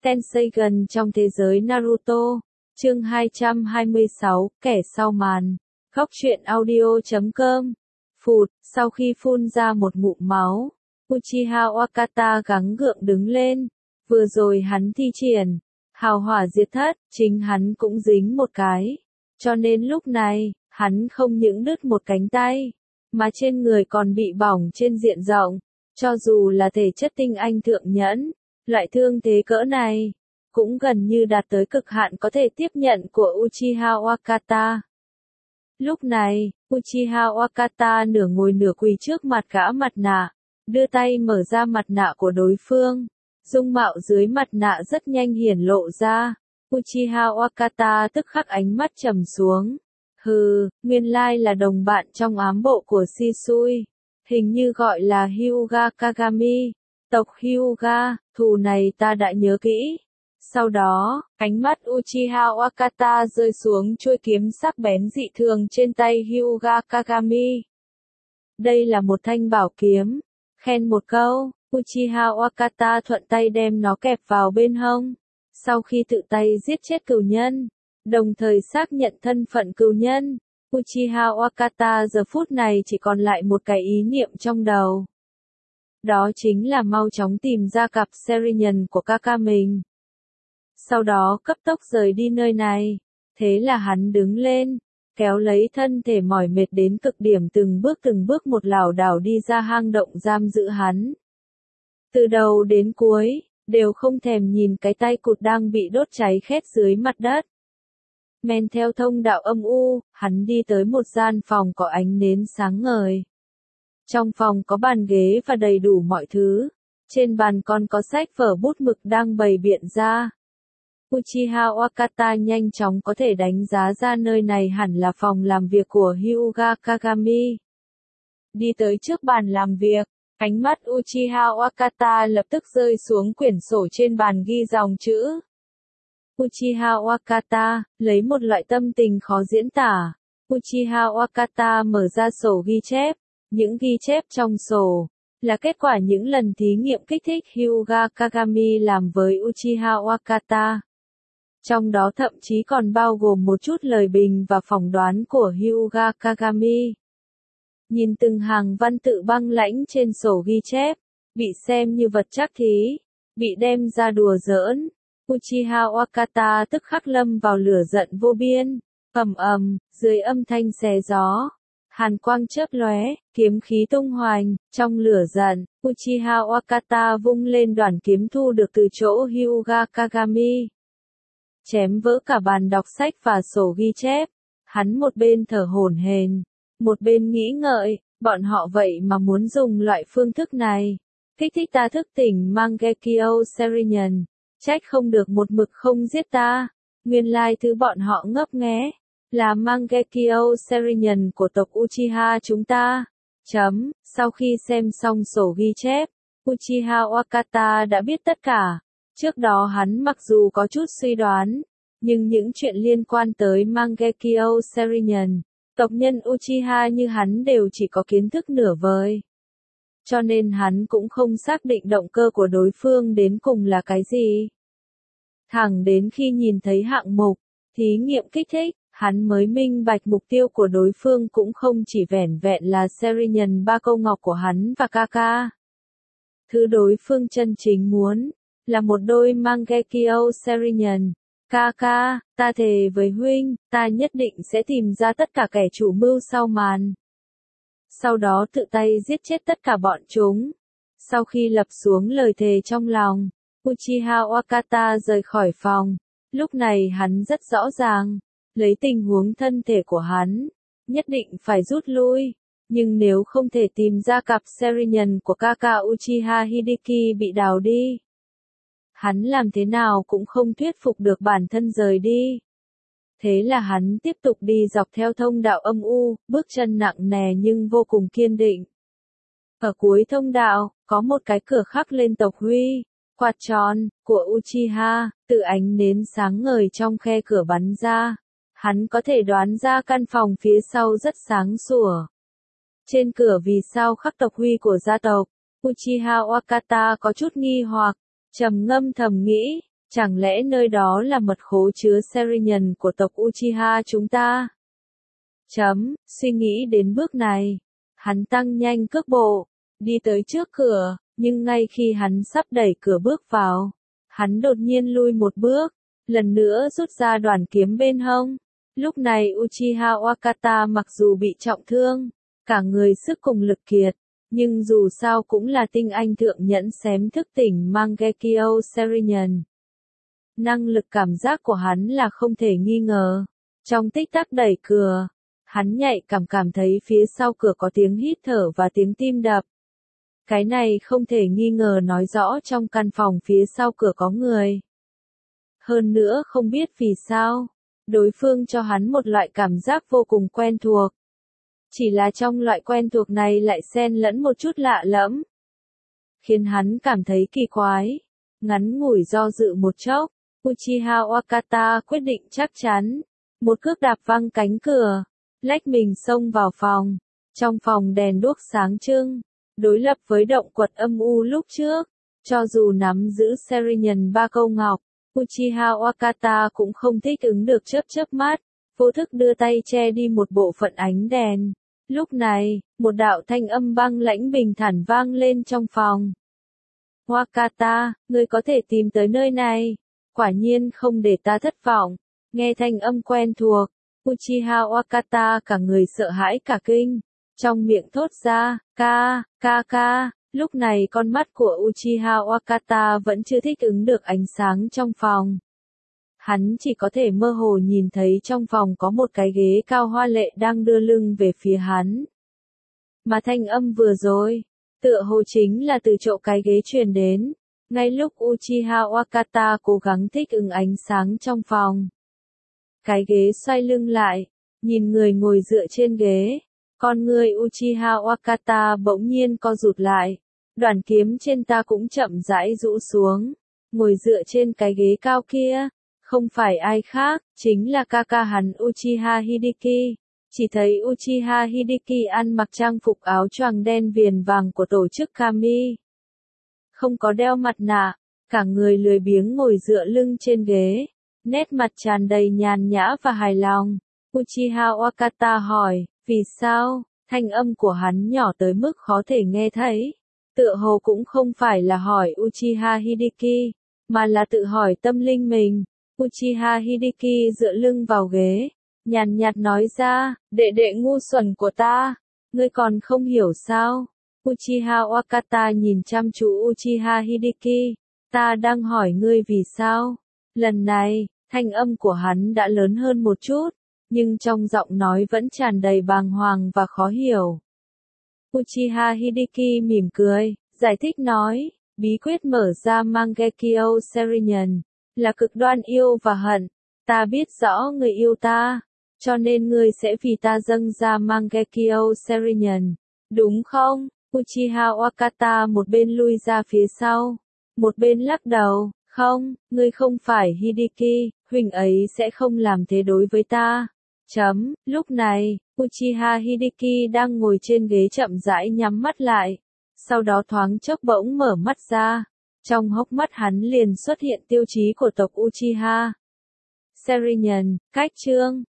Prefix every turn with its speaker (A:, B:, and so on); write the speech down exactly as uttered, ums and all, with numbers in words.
A: Tenseigan trong thế giới Naruto. Chương hai trăm hai mươi sáu, kẻ sau màn. Góc truyện audio chấm com. Phụt, sau khi phun ra một ngụm máu, Uchiha Wakata gắng gượng đứng lên. Vừa rồi hắn thi triển hào hỏa diệt thất, chính hắn cũng dính một cái. Cho nên lúc này, hắn không những đứt một cánh tay, mà trên người còn bị bỏng trên diện rộng. Cho dù là thể chất tinh anh thượng nhẫn, loại thương thế cỡ này cũng gần như đạt tới cực hạn có thể tiếp nhận của Uchiha Wakata. Lúc này, Uchiha Wakata nửa ngồi nửa quỳ trước mặt gã mặt nạ, đưa tay mở ra mặt nạ của đối phương. Dung mạo dưới mặt nạ rất nhanh hiển lộ ra. Uchiha Wakata tức khắc ánh mắt trầm xuống. Hừ, nguyên lai là đồng bạn trong ám bộ của Shisui. Hình như gọi là Hyuga Kagami. Tộc Hyuga, thù này ta đã nhớ kỹ. Sau đó, ánh mắt Uchiha Wakata rơi xuống chuôi kiếm sắc bén dị thường trên tay Hyuga Kagami. Đây là một thanh bảo kiếm. Khen một câu, Uchiha Wakata thuận tay đem nó kẹp vào bên hông. Sau khi tự tay giết chết cừu nhân, đồng thời xác nhận thân phận cừu nhân, Uchiha Wakata giờ phút này chỉ còn lại một cái ý niệm trong đầu. Đó chính là mau chóng tìm ra cặp Sharingan của Kaka mình. Sau đó cấp tốc rời đi nơi này. Thế là hắn đứng lên, kéo lấy thân thể mỏi mệt đến cực điểm từng bước từng bước một lảo đảo đi ra hang động giam giữ hắn. Từ đầu đến cuối, đều không thèm nhìn cái tay cụt đang bị đốt cháy khét dưới mặt đất. Men theo thông đạo âm u, hắn đi tới một gian phòng có ánh nến sáng ngời. Trong phòng có bàn ghế và đầy đủ mọi thứ. Trên bàn còn có sách vở bút mực đang bày biện ra. Uchiha Wakata nhanh chóng có thể đánh giá ra nơi này hẳn là phòng làm việc của Hyuga Kagami. Đi tới trước bàn làm việc, ánh mắt Uchiha Wakata lập tức rơi xuống quyển sổ trên bàn ghi dòng chữ. Uchiha Wakata, lấy một loại tâm tình khó diễn tả. Uchiha Wakata mở ra sổ ghi chép. Những ghi chép trong sổ là kết quả những lần thí nghiệm kích thích Hyuga Kagami làm với Uchiha Wakata. Trong đó thậm chí còn bao gồm một chút lời bình và phỏng đoán của Hyuga Kagami. Nhìn từng hàng văn tự băng lãnh trên sổ ghi chép, bị xem như vật trắc thí, bị đem ra đùa giỡn, Uchiha Wakata tức khắc lâm vào lửa giận vô biên. Ầm ầm, dưới âm thanh xé gió, hàn quang chớp lóe, kiếm khí tung hoành, trong lửa giận, Uchiha Wakata vung lên đoạn kiếm thu được từ chỗ Hyuga Kagami. Chém vỡ cả bàn đọc sách và sổ ghi chép. Hắn một bên thở hổn hển, một bên nghĩ ngợi, bọn họ vậy mà muốn dùng loại phương thức này. Kích thích ta thức tỉnh Mangekyo Sharingan. Trách không được một mực không giết ta. Nguyên lai thứ bọn họ ngấp nghé là Mangekyo Sharingan của tộc Uchiha chúng ta. Chấm, sau khi xem xong sổ ghi chép, Uchiha Wakata đã biết tất cả. Trước đó hắn mặc dù có chút suy đoán, nhưng những chuyện liên quan tới Mangekyo Sharingan, tộc nhân Uchiha như hắn đều chỉ có kiến thức nửa vời. Cho nên hắn cũng không xác định động cơ của đối phương đến cùng là cái gì. Thẳng đến khi nhìn thấy hạng mục, thí nghiệm kích thích, hắn mới minh bạch mục tiêu của đối phương cũng không chỉ vẻn vẹn là Sharingan ba câu ngọc của hắn và Kaka. Thứ đối phương chân chính muốn là một đôi Mangekyo Sharingan. Kaka, ta thề với huynh, ta nhất định sẽ tìm ra tất cả kẻ chủ mưu sau màn. Sau đó tự tay giết chết tất cả bọn chúng. Sau khi lập xuống lời thề trong lòng, Uchiha Wakata rời khỏi phòng. Lúc này hắn rất rõ ràng, lấy tình huống thân thể của hắn, nhất định phải rút lui. Nhưng nếu không thể tìm ra cặp Sharingan của Kaka Uchiha Hideki bị đào đi, hắn làm thế nào cũng không thuyết phục được bản thân rời đi. Thế là hắn tiếp tục đi dọc theo thông đạo âm u, bước chân nặng nề nhưng vô cùng kiên định. Ở cuối thông đạo, có một cái cửa khắc lên tộc Huy, quạt tròn, của Uchiha, từ ánh nến sáng ngời trong khe cửa bắn ra. Hắn có thể đoán ra căn phòng phía sau rất sáng sủa. Trên cửa vì sao khắc tộc Huy của gia tộc, Uchiha Wakata có chút nghi hoặc, trầm ngâm thầm nghĩ, Chẳng lẽ nơi đó là mật khố chứa Serinyàn của tộc Uchiha chúng ta? Chấm, suy nghĩ đến bước này. Hắn tăng nhanh cước bộ, đi tới trước cửa, nhưng ngay khi hắn sắp đẩy cửa bước vào, hắn đột nhiên lui một bước, lần nữa rút ra đoàn kiếm bên hông. Lúc này Uchiha Wakata mặc dù bị trọng thương, cả người sức cùng lực kiệt, nhưng dù sao cũng là tinh anh thượng nhẫn xém thức tỉnh Mangekyo Serinyàn. Năng lực cảm giác của hắn là không thể nghi ngờ. Trong tích tắc đẩy cửa, hắn nhạy cảm cảm thấy phía sau cửa có tiếng hít thở và tiếng tim đập. Cái này không thể nghi ngờ nói rõ trong căn phòng phía sau cửa có người. Hơn nữa không biết vì sao, đối phương cho hắn một loại cảm giác vô cùng quen thuộc. Chỉ là trong loại quen thuộc này lại xen lẫn một chút lạ lẫm, khiến hắn cảm thấy kỳ quái. Ngắn ngủi do dự một chốc, Uchiha Wakata quyết định chắc chắn, một cước đạp văng cánh cửa, lách mình xông vào phòng. Trong phòng đèn đuốc sáng trưng, đối lập với động quật âm u lúc trước, cho dù nắm giữ Serinyàn ba câu ngọc, Uchiha Wakata cũng không thích ứng được chớp chớp mắt, vô thức đưa tay che đi một bộ phận ánh đèn. Lúc này, một đạo thanh âm băng lãnh bình thản vang lên trong phòng. Wakata, ngươi có thể tìm tới nơi này, quả nhiên không để ta thất vọng. Nghe thanh âm quen thuộc, Uchiha Wakata cả người sợ hãi cả kinh, trong miệng thốt ra, ca, ca ca. Lúc này con mắt của Uchiha Wakata vẫn chưa thích ứng được ánh sáng trong phòng. Hắn chỉ có thể mơ hồ nhìn thấy trong phòng có một cái ghế cao hoa lệ đang đưa lưng về phía hắn. Mà thanh âm vừa rồi, tựa hồ chính là từ chỗ cái ghế truyền đến, ngay lúc Uchiha Wakata cố gắng thích ứng ánh sáng trong phòng. Cái ghế xoay lưng lại, nhìn người ngồi dựa trên ghế, con người Uchiha Wakata bỗng nhiên co rụt lại, đoàn kiếm trên ta cũng chậm rãi rũ xuống, ngồi dựa trên cái ghế cao kia, không phải ai khác, chính là ca ca hắn Uchiha Hideki. Chỉ thấy Uchiha Hideki ăn mặc trang phục áo choàng đen viền vàng của tổ chức Kami. Không có đeo mặt nạ, cả người lười biếng ngồi dựa lưng trên ghế, nét mặt tràn đầy nhàn nhã và hài lòng. Uchiha Wakata hỏi, vì sao? Thanh âm của hắn nhỏ tới mức khó thể nghe thấy. Tựa hồ cũng không phải là hỏi Uchiha Hideki, mà là tự hỏi tâm linh mình. Uchiha Hideki dựa lưng vào ghế, nhàn nhạt nói ra, đệ đệ ngu xuẩn của ta, ngươi còn không hiểu sao? Uchiha Wakata nhìn chăm chú Uchiha Hideki, ta đang hỏi ngươi vì sao? Lần này, thanh âm của hắn đã lớn hơn một chút, nhưng trong giọng nói vẫn tràn đầy bàng hoàng và khó hiểu. Uchiha Hideki mỉm cười, giải thích nói, bí quyết mở ra Mangekyo Serinyàn là cực đoan yêu và hận. Ta biết rõ người yêu ta, cho nên ngươi sẽ vì ta dâng ra Mangekyo Serinyàn, đúng không? Uchiha Wakata một bên lui ra phía sau, một bên lắc đầu, không, ngươi không phải Hideki, huynh ấy sẽ không làm thế đối với ta. Chấm, lúc này, Uchiha Hideki đang ngồi trên ghế chậm rãi nhắm mắt lại, sau đó thoáng chốc bỗng mở mắt ra, trong hốc mắt hắn liền xuất hiện tiêu chí của tộc Uchiha. Serinyàn, cách chương